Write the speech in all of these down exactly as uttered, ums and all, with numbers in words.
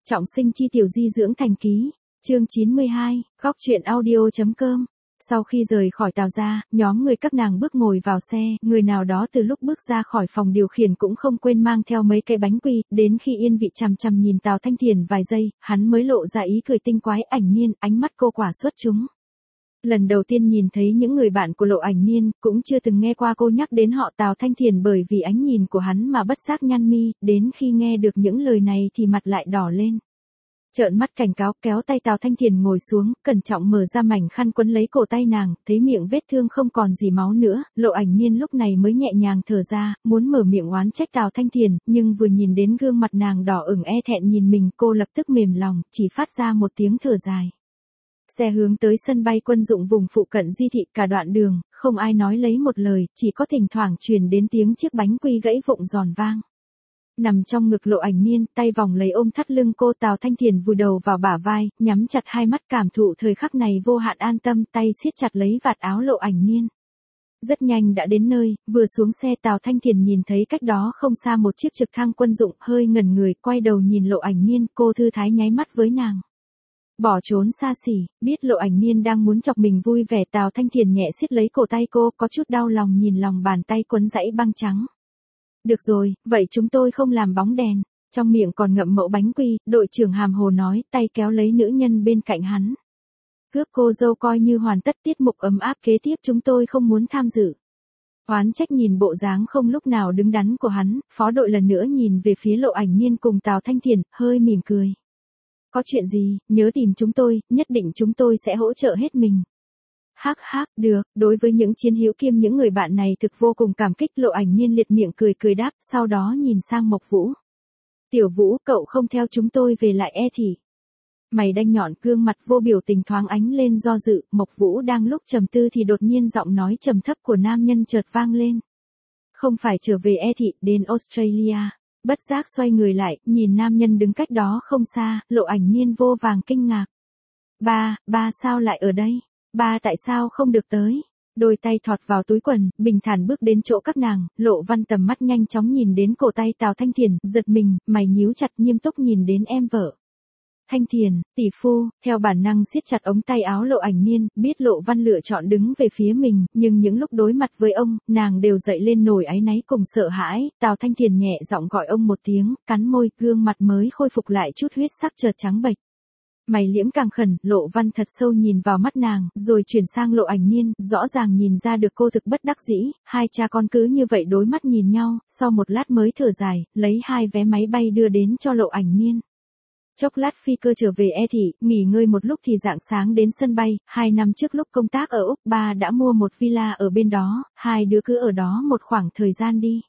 Trọng sinh chi tiểu di dưỡng thành ký, chương chín mươi hai, góc truyện audio.com. Sau khi rời khỏi Tào gia, nhóm người các nàng bước ngồi vào xe, người nào đó từ lúc bước ra khỏi phòng điều khiển cũng không quên mang theo mấy cái bánh quy, đến khi yên vị chằm chằm nhìn Tào Thanh Thiền vài giây, hắn mới lộ ra ý cười tinh quái. Ảnh Niên, ánh mắt cô quả xuất chúng. Lần đầu tiên nhìn thấy những người bạn của Lộ Ảnh Niên, cũng chưa từng nghe qua cô nhắc đến họ Tào Thanh Thiền, bởi vì ánh nhìn của hắn mà bất giác nhăn mi, đến khi nghe được những lời này thì mặt lại đỏ lên. Trợn mắt cảnh cáo, kéo tay Tào Thanh Thiền ngồi xuống, cẩn trọng mở ra mảnh khăn quấn lấy cổ tay nàng, thấy miệng vết thương không còn gì máu nữa, Lộ Ảnh Niên lúc này mới nhẹ nhàng thở ra, muốn mở miệng oán trách Tào Thanh Thiền, nhưng vừa nhìn đến gương mặt nàng đỏ ửng e thẹn nhìn mình, cô lập tức mềm lòng, chỉ phát ra một tiếng thở dài. Xe hướng tới sân bay quân dụng vùng phụ cận Di thị, cả đoạn đường, không ai nói lấy một lời, chỉ có thỉnh thoảng truyền đến tiếng chiếc bánh quy gãy vụn giòn vang. Nằm trong ngực Lộ Ảnh Niên, tay vòng lấy ôm thắt lưng cô, Tào Thanh Thiền vùi đầu vào bả vai, nhắm chặt hai mắt cảm thụ thời khắc này vô hạn an tâm, tay siết chặt lấy vạt áo Lộ Ảnh Niên. Rất nhanh đã đến nơi, vừa xuống xe Tào Thanh Thiền nhìn thấy cách đó không xa một chiếc trực thăng quân dụng, hơi ngẩn người, quay đầu nhìn Lộ Ảnh Niên, cô thư thái nháy mắt với nàng. Bỏ trốn xa xỉ, biết Lộ Ảnh Niên đang muốn chọc mình vui vẻ, Tào Thanh Thiền nhẹ siết lấy cổ tay cô, có chút đau lòng nhìn lòng bàn tay quấn dãy băng trắng. Được rồi, vậy chúng tôi không làm bóng đèn. Trong miệng còn ngậm mẩu bánh quy, đội trưởng hàm hồ nói, tay kéo lấy nữ nhân bên cạnh hắn. Cướp cô dâu coi như hoàn tất, tiết mục ấm áp kế tiếp chúng tôi không muốn tham dự. Oán trách nhìn bộ dáng không lúc nào đứng đắn của hắn, phó đội lần nữa nhìn về phía Lộ Ảnh Niên cùng Tào Thanh Thiền, hơi mỉm cười. Có chuyện gì, nhớ tìm chúng tôi, nhất định chúng tôi sẽ hỗ trợ hết mình. Hắc hắc, được, đối với những chiến hữu kiêm những người bạn này thực vô cùng cảm kích, Lộ Ảnh Niên liệt miệng cười cười đáp, sau đó nhìn sang Mộc Vũ. Tiểu Vũ, cậu không theo chúng tôi về lại e thị. Mày đanh nhọn, gương mặt vô biểu tình thoáng ánh lên do dự, Mộc Vũ đang lúc trầm tư thì đột nhiên giọng nói trầm thấp của nam nhân chợt vang lên. Không phải trở về e thị, đến Australia. Bất giác xoay người lại, nhìn nam nhân đứng cách đó không xa, Lộ Ảnh Niên vô vàng kinh ngạc. Ba, ba sao lại ở đây? Ba tại sao không được tới? Đôi tay thọt vào túi quần, bình thản bước đến chỗ các nàng, Lộ Văn tầm mắt nhanh chóng nhìn đến cổ tay Tào Thanh Thiền, giật mình, mày nhíu chặt, nghiêm túc nhìn đến em vợ. Thanh Thiền, tỷ phu, theo bản năng siết chặt ống tay áo Lộ Ảnh Niên, biết Lộ Văn lựa chọn đứng về phía mình, nhưng những lúc đối mặt với ông, nàng đều dậy lên nổi áy náy cùng sợ hãi. Tào Thanh Thiền nhẹ giọng gọi ông một tiếng, cắn môi, gương mặt mới khôi phục lại chút huyết sắc chợt trắng bệch. Mày liễm càng khẩn, Lộ Văn thật sâu nhìn vào mắt nàng, rồi chuyển sang Lộ Ảnh Niên, rõ ràng nhìn ra được cô thực bất đắc dĩ, hai cha con cứ như vậy đối mắt nhìn nhau, sau một lát mới thở dài, lấy hai vé máy bay đưa đến cho Lộ Ảnh Niên. Chốc lát phi cơ trở về e thị, nghỉ ngơi một lúc thì rạng sáng đến sân bay, hai năm trước lúc công tác ở Úc, ba đã mua một villa ở bên đó, hai đứa cứ ở đó một khoảng thời gian đi.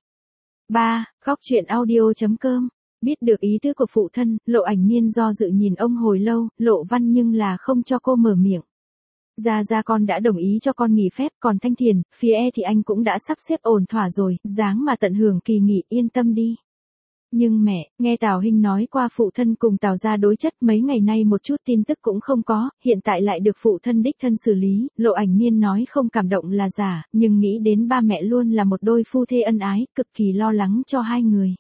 Ba, góc truyện audio.com. Biết được ý tứ của phụ thân, Lộ Ảnh Niên do dự nhìn ông hồi lâu, Lộ Văn nhưng là không cho cô mở miệng. Gia Gia con đã đồng ý cho con nghỉ phép, còn Thanh Thiền, phía e thì anh cũng đã sắp xếp ổn thỏa rồi, dáng mà tận hưởng kỳ nghỉ, yên tâm đi. Nhưng mẹ, nghe Tào Hinh nói qua phụ thân cùng Tào gia đối chất, mấy ngày nay một chút tin tức cũng không có, hiện tại lại được phụ thân đích thân xử lý, Lộ Ảnh Niên nói không cảm động là giả, nhưng nghĩ đến ba mẹ luôn là một đôi phu thê ân ái, cực kỳ lo lắng cho hai người.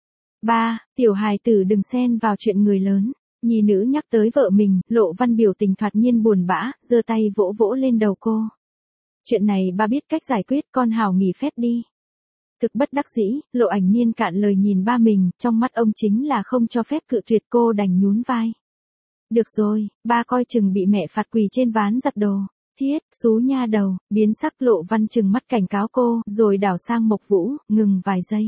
Ba, tiểu hài tử đừng xen vào chuyện người lớn. Nhi nữ nhắc tới vợ mình, Lộ Văn biểu tình thoạt nhiên buồn bã, giơ tay vỗ vỗ lên đầu cô. Chuyện này ba biết cách giải quyết, con hào nghỉ phép đi. Thực bất đắc dĩ, Lộ Ảnh Niên cạn lời nhìn ba mình, trong mắt ông chính là không cho phép cự tuyệt, cô đành nhún vai. Được rồi, ba coi chừng bị mẹ phạt quỳ trên ván giặt đồ. Thiết, xú nha đầu, biến sắc, Lộ Văn trừng mắt cảnh cáo cô, rồi đảo sang Mộc Vũ, ngừng vài giây.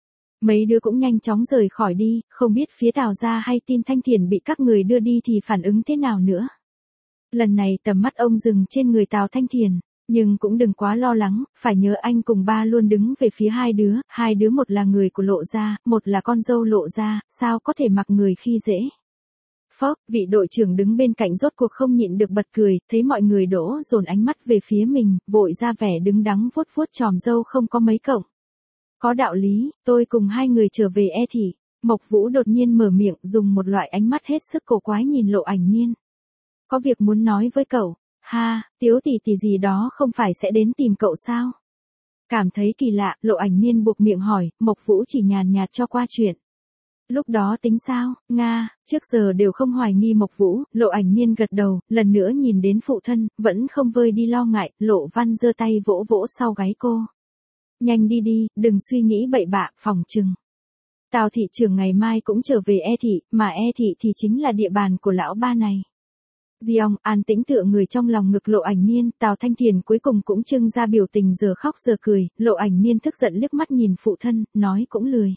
Mấy đứa cũng nhanh chóng rời khỏi đi, không biết phía Tào gia hay tin Thanh Thiền bị các người đưa đi thì phản ứng thế nào nữa. Lần này tầm mắt ông dừng trên người Tào Thanh Thiền, nhưng cũng đừng quá lo lắng, phải nhớ anh cùng ba luôn đứng về phía hai đứa, hai đứa một là người của Lộ gia, một là con dâu Lộ gia, sao có thể mặc người khi dễ. Phốc, vị đội trưởng đứng bên cạnh rốt cuộc không nhịn được bật cười, thấy mọi người đổ dồn ánh mắt về phía mình, vội ra vẻ đứng đắn vuốt vuốt chòm râu không có mấy cộng. Có đạo lý, tôi cùng hai người trở về e thị. Mộc Vũ đột nhiên mở miệng, dùng một loại ánh mắt hết sức cổ quái nhìn Lộ Ảnh Niên. Có việc muốn nói với cậu. Ha, Tiếu tỷ tỷ gì đó không phải sẽ đến tìm cậu sao? Cảm thấy kỳ lạ, Lộ Ảnh Niên buộc miệng hỏi, Mộc Vũ chỉ nhàn nhạt cho qua chuyện. Lúc đó tính sao, Nga, trước giờ đều không hoài nghi Mộc Vũ, Lộ Ảnh Niên gật đầu, lần nữa nhìn đến phụ thân, vẫn không vơi đi lo ngại, Lộ Văn giơ tay vỗ vỗ sau gáy cô. Nhanh đi đi, đừng suy nghĩ bậy bạ, phòng trừng. Tào thị trưởng ngày mai cũng trở về E thị, mà E thị thì chính là địa bàn của lão ba này. Diong an tĩnh tựa người trong lòng ngực Lộ Ảnh Niên, Tào Thanh Thiền cuối cùng cũng trưng ra biểu tình giờ khóc giờ cười, Lộ Ảnh Niên tức giận liếc mắt nhìn phụ thân, nói cũng lười.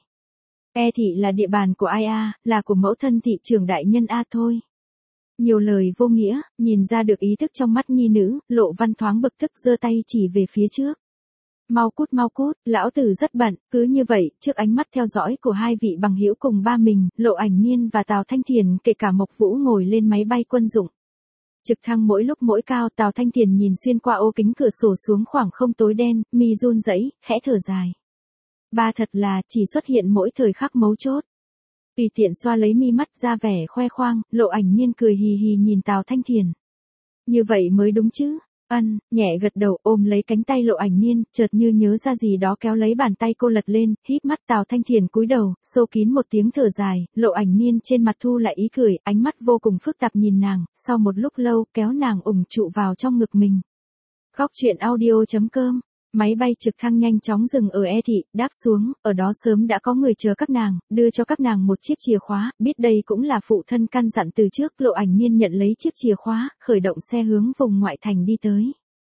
E thị là địa bàn của ai a, là của mẫu thân thị trưởng đại nhân a thôi. Nhiều lời vô nghĩa, nhìn ra được ý thức trong mắt nhi nữ, Lộ Văn thoáng bực tức giơ tay chỉ về phía trước. Mau cút mau cút, lão tử rất bận, cứ như vậy, trước ánh mắt theo dõi của hai vị bằng hữu cùng ba mình, Lộ Ảnh Niên và Tào Thanh Thiền kể cả Mộc Vũ ngồi lên máy bay quân dụng. Trực thăng mỗi lúc mỗi cao, Tào Thanh Thiền nhìn xuyên qua ô kính cửa sổ xuống khoảng không tối đen, mi run rẩy, khẽ thở dài. Ba thật là chỉ xuất hiện mỗi thời khắc mấu chốt. Tùy tiện xoa lấy mi mắt ra vẻ khoe khoang, Lộ Ảnh Niên cười hì hì nhìn Tào Thanh Thiền. Như vậy mới đúng chứ. Ân, nhẹ gật đầu ôm lấy cánh tay Lộ Ảnh Niên, chợt như nhớ ra gì đó kéo lấy bàn tay cô lật lên, híp mắt. Tào Thanh Thiền cúi đầu, sâu kín một tiếng thở dài, Lộ Ảnh Niên trên mặt thu lại ý cười, ánh mắt vô cùng phức tạp nhìn nàng, sau một lúc lâu kéo nàng ủng trụ vào trong ngực mình. Góc truyện audio chấm com. Máy bay trực thăng nhanh chóng dừng ở E thị, đáp xuống, ở đó sớm đã có người chờ các nàng, đưa cho các nàng một chiếc chìa khóa, biết đây cũng là phụ thân căn dặn từ trước, Lộ Ảnh Niên nhận lấy chiếc chìa khóa, khởi động xe hướng vùng ngoại thành đi tới.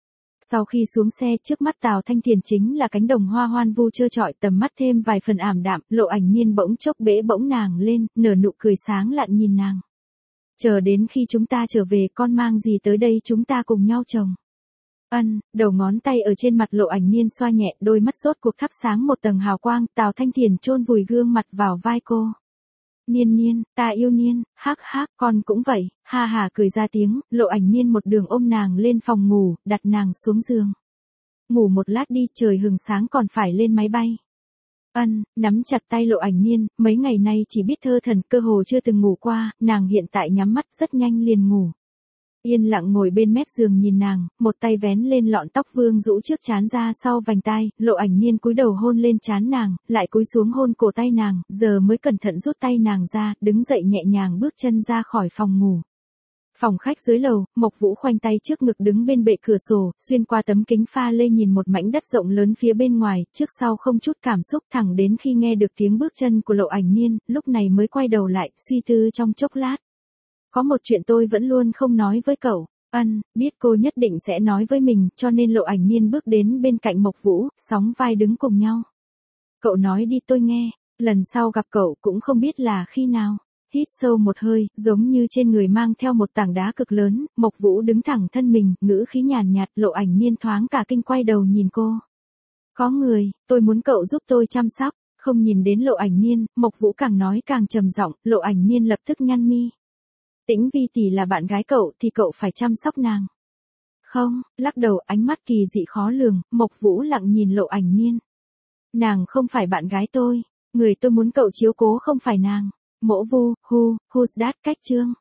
Sau khi xuống xe, trước mắt Tào Thanh Thiền chính là cánh đồng hoa hoan vu trơ trọi, tầm mắt thêm vài phần ảm đạm, Lộ Ảnh Niên bỗng chốc bế bỗng nàng lên, nở nụ cười sáng lạn nhìn nàng. Chờ đến khi chúng ta trở về, con mang gì tới đây chúng ta cùng nhau trồng. Ân, đầu ngón tay ở trên mặt Lộ Ảnh Niên xoa nhẹ, đôi mắt rốt cuộc thắp sáng một tầng hào quang, Tào Thanh Thiền chôn vùi gương mặt vào vai cô. Niên Niên, ta yêu Niên, hắc hắc, con cũng vậy, ha hà cười ra tiếng, Lộ Ảnh Niên một đường ôm nàng lên phòng ngủ, đặt nàng xuống giường. Ngủ một lát đi, trời hừng sáng còn phải lên máy bay. Ân, nắm chặt tay Lộ Ảnh Niên, mấy ngày nay chỉ biết thơ thần, cơ hồ chưa từng ngủ qua, nàng hiện tại nhắm mắt rất nhanh liền ngủ. Yên lặng ngồi bên mép giường nhìn nàng, một tay vén lên lọn tóc vương rũ trước trán ra sau vành tai, Lộ Ảnh Niên cúi đầu hôn lên trán nàng, lại cúi xuống hôn cổ tay nàng, giờ mới cẩn thận rút tay nàng ra, đứng dậy nhẹ nhàng bước chân ra khỏi phòng ngủ. Phòng khách dưới lầu, Mộc Vũ khoanh tay trước ngực đứng bên bệ cửa sổ, xuyên qua tấm kính pha lê nhìn một mảnh đất rộng lớn phía bên ngoài, trước sau không chút cảm xúc, thẳng đến khi nghe được tiếng bước chân của Lộ Ảnh Niên, lúc này mới quay đầu lại, suy tư trong chốc lát. Có một chuyện tôi vẫn luôn không nói với cậu. Ân, biết cô nhất định sẽ nói với mình, cho nên Lộ Ảnh Niên bước đến bên cạnh Mộc Vũ, sóng vai đứng cùng nhau. Cậu nói đi tôi nghe, lần sau gặp cậu cũng không biết là khi nào. Hít sâu một hơi, giống như trên người mang theo một tảng đá cực lớn, Mộc Vũ đứng thẳng thân mình, ngữ khí nhàn nhạt, Lộ Ảnh Niên thoáng cả kinh quay đầu nhìn cô. Có người, tôi muốn cậu giúp tôi chăm sóc, không nhìn đến Lộ Ảnh Niên, Mộc Vũ càng nói càng trầm giọng, Lộ Ảnh Niên lập tức nhăn mi. Tĩnh Vi tỷ là bạn gái cậu thì cậu phải chăm sóc nàng. Không, lắc đầu, ánh mắt kỳ dị khó lường, Mộc Vũ lặng nhìn Lộ Ảnh Niên. Nàng không phải bạn gái tôi, người tôi muốn cậu chiếu cố không phải nàng. Mỗ Vu, who, who's that, cách chương.